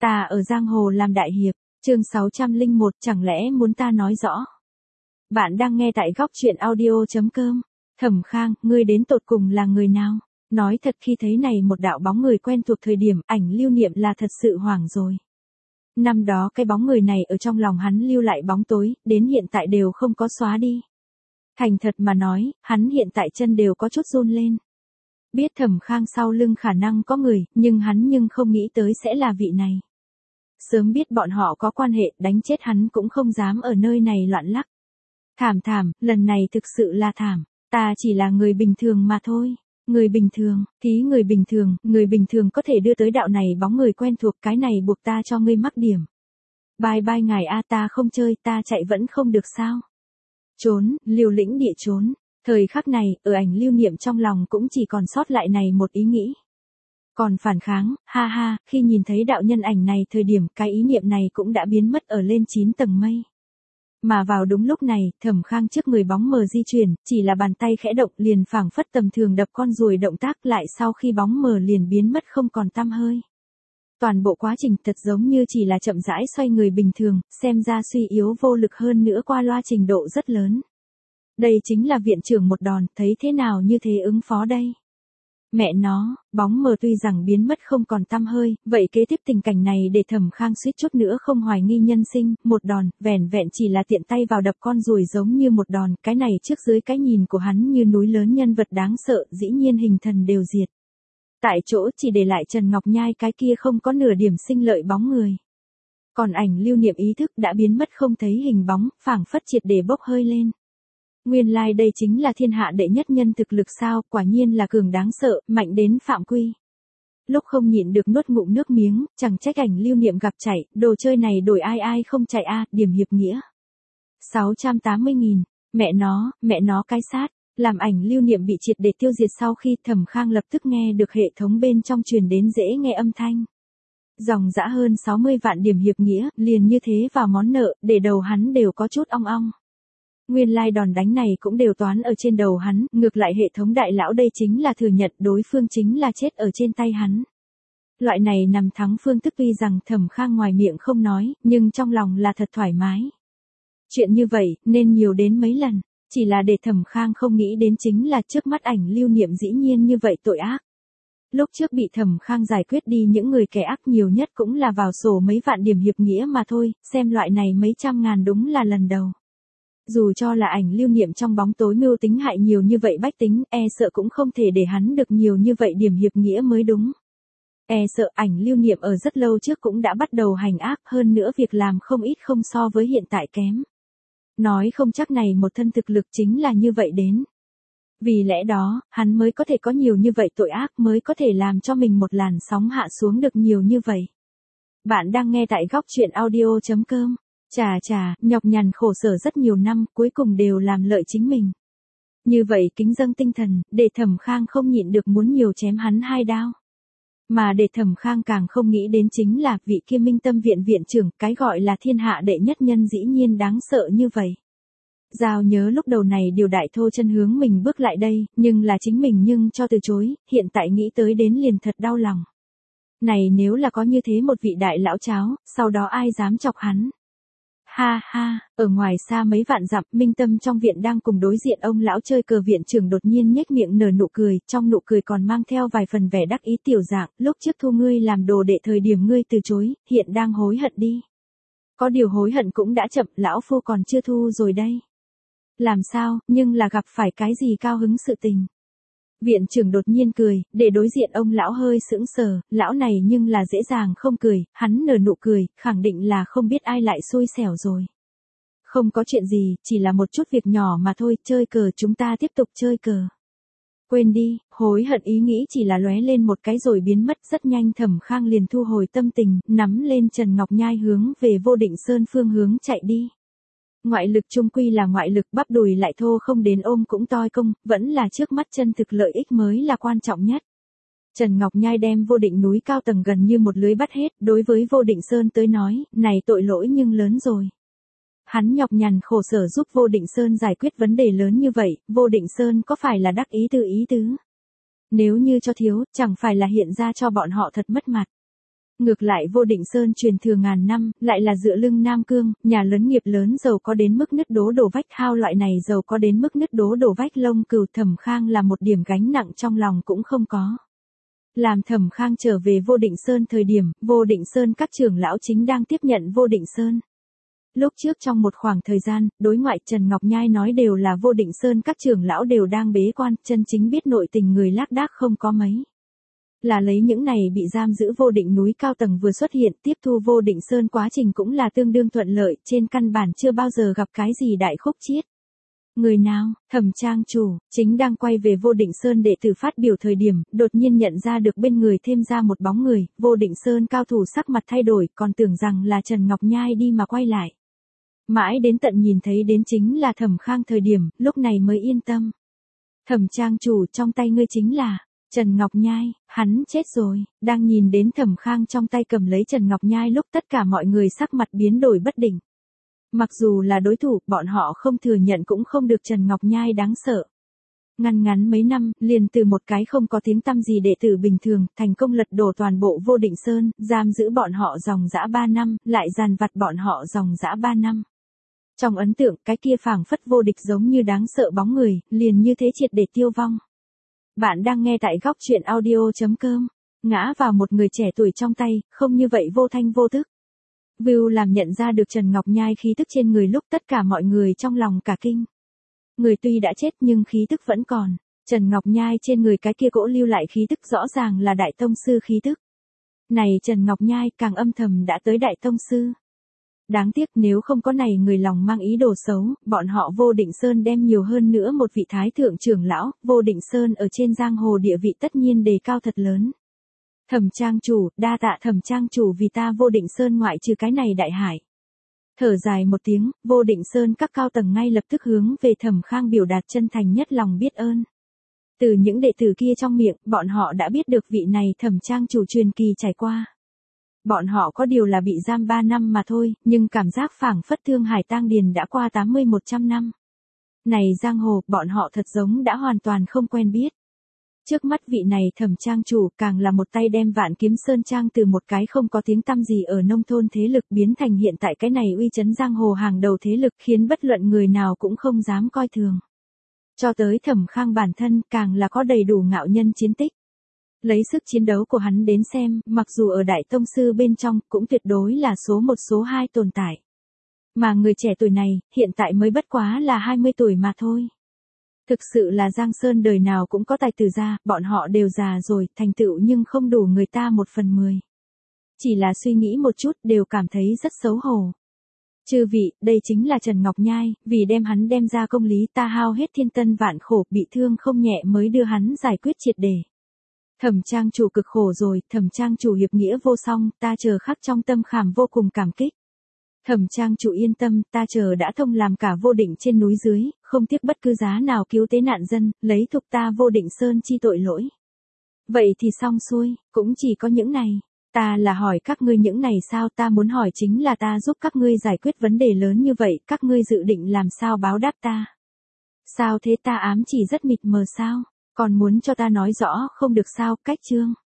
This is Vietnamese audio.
Ta ở giang hồ làm đại hiệp, chương 601, chẳng lẽ muốn ta nói rõ. Bạn đang nghe tại góc truyện audio.com. Thẩm Khang, ngươi đến tột cùng là người nào? Nói thật khi thấy này một đạo bóng người quen thuộc thời điểm ảnh lưu niệm là thật sự hoảng rồi. Năm đó cái bóng người này ở trong lòng hắn lưu lại bóng tối, đến hiện tại đều không có xóa đi. Thành thật mà nói, hắn hiện tại chân đều có chút run lên. Biết Thẩm Khang sau lưng khả năng có người, nhưng hắn không nghĩ tới sẽ là vị này. Sớm biết bọn họ có quan hệ, đánh chết hắn cũng không dám ở nơi này loạn lắc. Thảm, lần này thực sự là thảm, ta chỉ là người bình thường mà thôi. Người bình thường, người bình thường có thể đưa tới đạo này bóng người quen thuộc, cái này buộc ta cho ngươi mắc điểm. Bye ngài a, ta không chơi, ta chạy vẫn không được sao? Trốn, liều lĩnh địa trốn. Thời khắc này, ở ảnh lưu niệm trong lòng cũng chỉ còn sót lại này một ý nghĩ. Còn phản kháng, ha, khi nhìn thấy đạo nhân ảnh này thời điểm cái ý niệm này cũng đã biến mất ở lên 9 tầng mây. Mà vào đúng lúc này, Thẩm Khang trước người bóng mờ di chuyển, chỉ là bàn tay khẽ động liền phảng phất tầm thường đập con ruồi động tác lại sau khi bóng mờ liền biến mất không còn tăm hơi. Toàn bộ quá trình thật giống như chỉ là chậm rãi xoay người bình thường, xem ra suy yếu vô lực hơn nữa qua loa trình độ rất lớn. Đây chính là viện trưởng một đòn, thấy thế nào như thế ứng phó đây? Mẹ nó, bóng mờ tuy rằng biến mất không còn tăm hơi, vậy kế tiếp tình cảnh này để Thẩm Khang suýt chút nữa không hoài nghi nhân sinh, một đòn, vẻn vẹn chỉ là tiện tay vào đập con ruồi giống như một đòn, cái này trước dưới cái nhìn của hắn như núi lớn nhân vật đáng sợ, dĩ nhiên hình thần đều diệt. Tại chỗ chỉ để lại Trần Ngọc Nhai cái kia không có nửa điểm sinh lợi bóng người. Còn ảnh lưu niệm ý thức đã biến mất không thấy hình bóng, phảng phất triệt để bốc hơi lên. Nguyên lai đây chính là thiên hạ đệ nhất nhân thực lực sao, quả nhiên là cường đáng sợ, mạnh đến phạm quy. Lúc không nhịn được nuốt ngụm nước miếng, chẳng trách ảnh lưu niệm gặp chạy, đồ chơi này đổi ai không chạy a, điểm hiệp nghĩa. 680.000, mẹ nó cái sát, làm ảnh lưu niệm bị triệt để tiêu diệt sau khi Thẩm Khang lập tức nghe được hệ thống bên trong truyền đến dễ nghe âm thanh. Dòng dã hơn 60 vạn điểm hiệp nghĩa, liền như thế vào món nợ, để đầu hắn đều có chút ong ong. Nguyên lai đòn đánh này cũng đều toán ở trên đầu hắn, ngược lại hệ thống đại lão đây chính là thừa nhận đối phương chính là chết ở trên tay hắn. Loại này nằm thắng phương thức tuy rằng Thẩm Khang ngoài miệng không nói, nhưng trong lòng là thật thoải mái. Chuyện như vậy, nên nhiều đến mấy lần, chỉ là để Thẩm Khang không nghĩ đến chính là trước mắt ảnh lưu niệm dĩ nhiên như vậy tội ác. Lúc trước bị Thẩm Khang giải quyết đi những người kẻ ác nhiều nhất cũng là vào sổ mấy vạn điểm hiệp nghĩa mà thôi, xem loại này mấy trăm ngàn đúng là lần đầu. Dù cho là ảnh lưu niệm trong bóng tối mưu tính hại nhiều như vậy bách tính, e sợ cũng không thể để hắn được nhiều như vậy điểm hiệp nghĩa mới đúng. E sợ ảnh lưu niệm ở rất lâu trước cũng đã bắt đầu hành ác, hơn nữa việc làm không ít không so với hiện tại kém. Nói không chắc này một thân thực lực chính là như vậy đến. Vì lẽ đó, hắn mới có thể có nhiều như vậy tội ác, mới có thể làm cho mình một làn sóng hạ xuống được nhiều như vậy. Bạn đang nghe tại góc truyện audio.com. Chà, nhọc nhằn khổ sở rất nhiều năm, cuối cùng đều làm lợi chính mình. Như vậy kính dâng tinh thần, để Thẩm Khang không nhịn được muốn nhiều chém hắn 2 đao. Mà để Thẩm Khang càng không nghĩ đến chính là vị kia Minh Tâm viện viện trưởng, cái gọi là thiên hạ đệ nhất nhân dĩ nhiên đáng sợ như vậy. Giao nhớ lúc đầu này điều đại thô chân hướng mình bước lại đây, nhưng là chính mình cho từ chối, hiện tại nghĩ tới đến liền thật đau lòng. Này nếu là có như thế một vị đại lão cháo, sau đó ai dám chọc hắn. Ha, ở ngoài xa mấy vạn dặm, Minh Tâm trong viện đang cùng đối diện ông lão chơi cờ viện trưởng đột nhiên nhếch miệng nở nụ cười, trong nụ cười còn mang theo vài phần vẻ đắc ý tiểu dạng, lúc trước thu ngươi làm đồ đệ thời điểm ngươi từ chối, hiện đang hối hận đi. Có điều hối hận cũng đã chậm, lão phu còn chưa thu rồi đây. Làm sao, nhưng là gặp phải cái gì cao hứng sự tình. Viện trưởng đột nhiên cười, để đối diện ông lão hơi sững sờ, lão này nhưng là dễ dàng không cười, hắn nở nụ cười, khẳng định là không biết ai lại xui xẻo rồi. Không có chuyện gì, chỉ là một chút việc nhỏ mà thôi, chơi cờ chúng ta tiếp tục chơi cờ. Quên đi, hối hận ý nghĩ chỉ là lóe lên một cái rồi biến mất, rất nhanh Thẩm Khang liền thu hồi tâm tình, nắm lên Trần Ngọc Nhai hướng về Vô Định Sơn phương hướng chạy đi. Ngoại lực chung quy là ngoại lực, bắp đùi lại thô không đến ôm cũng toi công, vẫn là trước mắt chân thực lợi ích mới là quan trọng nhất. Trần Ngọc Nhai đem Vô Định núi cao tầng gần như một lưới bắt hết, đối với Vô Định Sơn tới nói, này tội lỗi nhưng lớn rồi. Hắn nhọc nhằn khổ sở giúp Vô Định Sơn giải quyết vấn đề lớn như vậy, Vô Định Sơn có phải là đắc ý tư ý tứ? Nếu như cho thiếu, chẳng phải là hiện ra cho bọn họ thật mất mặt. Ngược lại Vô Định Sơn truyền thừa ngàn năm, lại là dựa lưng Nam Cương, nhà lớn nghiệp lớn giàu có đến mức nứt đổ vách hao loại này giàu có đến mức nứt đổ vách lông cừu. Thẩm Khang là một điểm gánh nặng trong lòng cũng không có. Làm Thẩm Khang trở về Vô Định Sơn thời điểm, Vô Định Sơn các trưởng lão chính đang tiếp nhận Vô Định Sơn. Lúc trước trong một khoảng thời gian, đối ngoại Trần Ngọc Nhai nói đều là Vô Định Sơn các trưởng lão đều đang bế quan, chân chính biết nội tình người lác đác không có mấy. Là lấy những này bị giam giữ Vô Định núi cao tầng vừa xuất hiện, tiếp thu Vô Định Sơn quá trình cũng là tương đương thuận lợi, trên căn bản chưa bao giờ gặp cái gì đại khúc chiết. Người nào? Thẩm trang chủ, chính đang quay về Vô Định Sơn đệ tử phát biểu thời điểm, đột nhiên nhận ra được bên người thêm ra một bóng người, Vô Định Sơn cao thủ sắc mặt thay đổi, còn tưởng rằng là Trần Ngọc Nhai đi mà quay lại. Mãi đến tận nhìn thấy đến chính là Thẩm Khang thời điểm, lúc này mới yên tâm. Thẩm trang chủ, trong tay ngươi chính là Trần Ngọc Nhai, hắn chết rồi. Đang nhìn đến Thẩm Khang trong tay cầm lấy Trần Ngọc Nhai lúc tất cả mọi người sắc mặt biến đổi bất định. Mặc dù là đối thủ, bọn họ không thừa nhận cũng không được Trần Ngọc Nhai đáng sợ. Ngắn mấy năm, liền từ một cái không có tiếng tăm gì đệ tử bình thường, thành công lật đổ toàn bộ Vô Định Sơn, giam giữ bọn họ dòng dã 3 năm, lại dàn vặt bọn họ dòng dã 3 năm. Trong ấn tượng, cái kia phảng phất vô địch giống như đáng sợ bóng người, liền như thế triệt để tiêu vong. Bạn đang nghe tại góc truyện audio.com. Ngã vào một người trẻ tuổi trong tay, không như vậy vô thanh vô tức. View làm nhận ra được Trần Ngọc Nhai khí tức trên người lúc tất cả mọi người trong lòng cả kinh. Người tuy đã chết nhưng khí tức vẫn còn. Trần Ngọc Nhai trên người cái kia cỗ lưu lại khí tức rõ ràng là đại tông sư khí tức. Này Trần Ngọc Nhai càng âm thầm đã tới đại tông sư. Đáng tiếc nếu không có này người lòng mang ý đồ xấu, bọn họ Vô Định Sơn đem nhiều hơn nữa một vị thái thượng trưởng lão, Vô Định Sơn ở trên giang hồ địa vị tất nhiên đề cao thật lớn. Thẩm trang chủ, đa tạ Thẩm trang chủ vì ta Vô Định Sơn ngoại trừ cái này đại hải. Thở dài một tiếng, Vô Định Sơn các cao tầng ngay lập tức hướng về Thẩm Khang biểu đạt chân thành nhất lòng biết ơn. Từ những đệ tử kia trong miệng, bọn họ đã biết được vị này Thẩm trang chủ truyền kỳ trải qua. Bọn họ có điều là bị giam 3 năm mà thôi, nhưng cảm giác phảng phất Thương Hải Tang Điền đã qua 80-100 năm. Này giang hồ, bọn họ thật giống đã hoàn toàn không quen biết. Trước mắt vị này Thẩm trang chủ càng là một tay đem Vạn Kiếm Sơn Trang từ một cái không có tiếng tăm gì ở nông thôn thế lực biến thành hiện tại cái này uy chấn giang hồ hàng đầu thế lực, khiến bất luận người nào cũng không dám coi thường. Cho tới Thẩm Khang bản thân càng là có đầy đủ ngạo nhân chiến tích. Lấy sức chiến đấu của hắn đến xem, mặc dù ở đại tông sư bên trong, cũng tuyệt đối là số 1 số 2 tồn tại. Mà người trẻ tuổi này, hiện tại mới bất quá là 20 tuổi mà thôi. Thực sự là Giang Sơn đời nào cũng có tài tử ra, bọn họ đều già rồi, thành tựu nhưng không đủ người ta 1/10. Chỉ là suy nghĩ một chút đều cảm thấy rất xấu hổ. Chư vị, đây chính là Trần Ngọc Nhai, vì đem hắn đem ra công lý ta hao hết thiên tân vạn khổ, bị thương không nhẹ mới đưa hắn giải quyết triệt để. Thẩm trang chủ cực khổ rồi, Thẩm trang chủ hiệp nghĩa vô song, ta chờ khắc trong tâm khảm vô cùng cảm kích. Thẩm trang chủ yên tâm, ta chờ đã thông làm cả Vô Định trên núi dưới, không tiếc bất cứ giá nào cứu tế nạn dân, lấy thục ta Vô Định Sơn chi tội lỗi. Vậy thì xong xuôi, cũng chỉ có những này. Ta là hỏi các ngươi những này sao, ta muốn hỏi chính là ta giúp các ngươi giải quyết vấn đề lớn như vậy, các ngươi dự định làm sao báo đáp ta? Sao thế, ta ám chỉ rất mịt mờ sao? Còn muốn cho ta nói rõ không được sao, cách chương.